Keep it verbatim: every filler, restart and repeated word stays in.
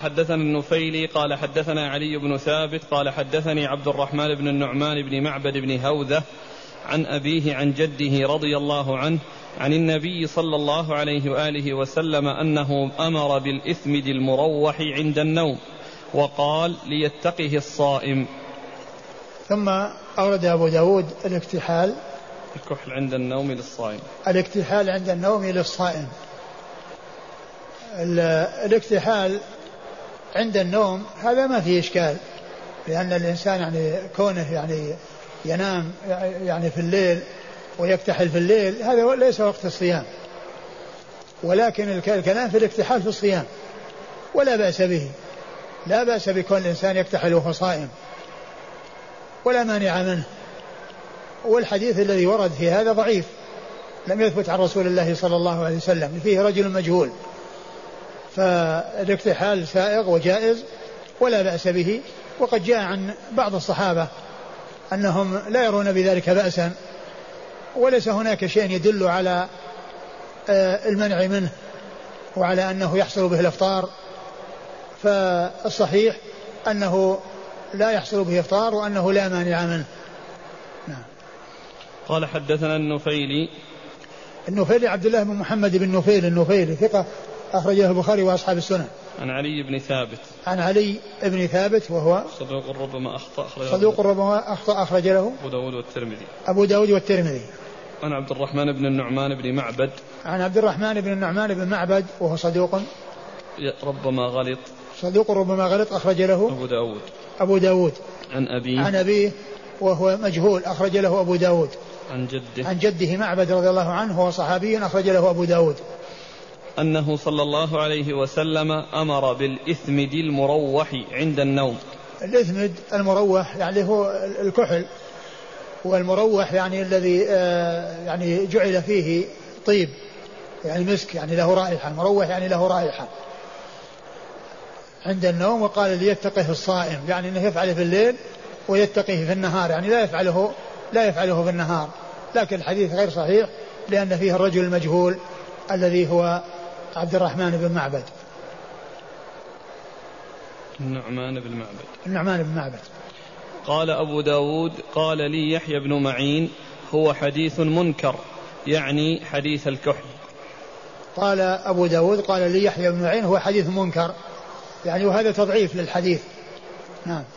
حدثنا النفيلي قال حدثنا علي بن ثابت قال حدثني عبد الرحمن بن النعمان بن معبد بن هوذة عن أبيه عن جده رضي الله عنه عن النبي صلى الله عليه وآله وسلم أنه أمر بالإثمد المروح عند النوم وقال ليتقه الصائم. ثم أورد أبو داود الاكتحال الكحل عند النوم للصائم. الاكتحال عند النوم للصائم. الاكتحال عند النوم هذا ما فيه إشكال، لأن الإنسان يعني كونه يعني ينام يعني في الليل ويكتحل في الليل هذا ليس وقت الصيام، ولكن الكلام في الاكتحال في الصيام ولا بأس به، لا بأس بكون الإنسان يكتحل وهو صائم ولا مانع منه. والحديث الذي ورد في هذا ضعيف لم يثبت عن رسول الله صلى الله عليه وسلم، فيه رجل مجهول، فالاكتحال سائغ وجائز ولا بأس به. وقد جاء عن بعض الصحابة أنهم لا يرون بذلك بأسا، وليس هناك شيء يدل على المنع منه وعلى أنه يحصل به الإفطار، فالصحيح أنه لا يحصل به إفطار وأنه لا مانع منه. نعم. قال حدثنا النفيلي النفيلي عبد الله بن محمد بن نفيل النفيلي ثقة أخرجه البخاري وأصحاب السنن. عن علي بن ثابت عن علي بن ثابت وهو صدوق ربما أخطأ أخرج صدوق ربما أخطأ أخرج له أبو داود والترمذي أبو داود والترمذي. عن عبد الرحمن بن النعمان بن معبد عن عبد الرحمن بن النعمان بن معبد وهو صدوق ربما غلط صدوق ربما غلط أخرج له أبو داود أبو داود. عن أبيه عن أبيه وهو مجهول أخرج له أبو داود. عن جده عن جده معبد رضي الله عنه هو صحابي أخرج له أبو داود أنه صلى الله عليه وسلم أمر بالإثمد المروح عند النوم. الإثمد المروح يعني هو الكحل، والمروح يعني الذي يعني جعل فيه طيب يعني مسك يعني له رائحة، المروح يعني له رائحة عند النوم. وقال ليتقه الصائم يعني أنه يفعله في الليل ويتقيه في النهار، يعني لا يفعله لا يفعله في النهار. لكن الحديث غير صحيح لأن فيه الرجل المجهول الذي هو عبد الرحمن بن معبد النعمان بن معبد النعمان بن معبد. قال أبو داود قال لي يحيى بن معين هو حديث منكر يعني حديث الكحل. قال أبو داود قال لي يحيى بن معين هو حديث منكر يعني وهذا تضعيف للحديث. نعم.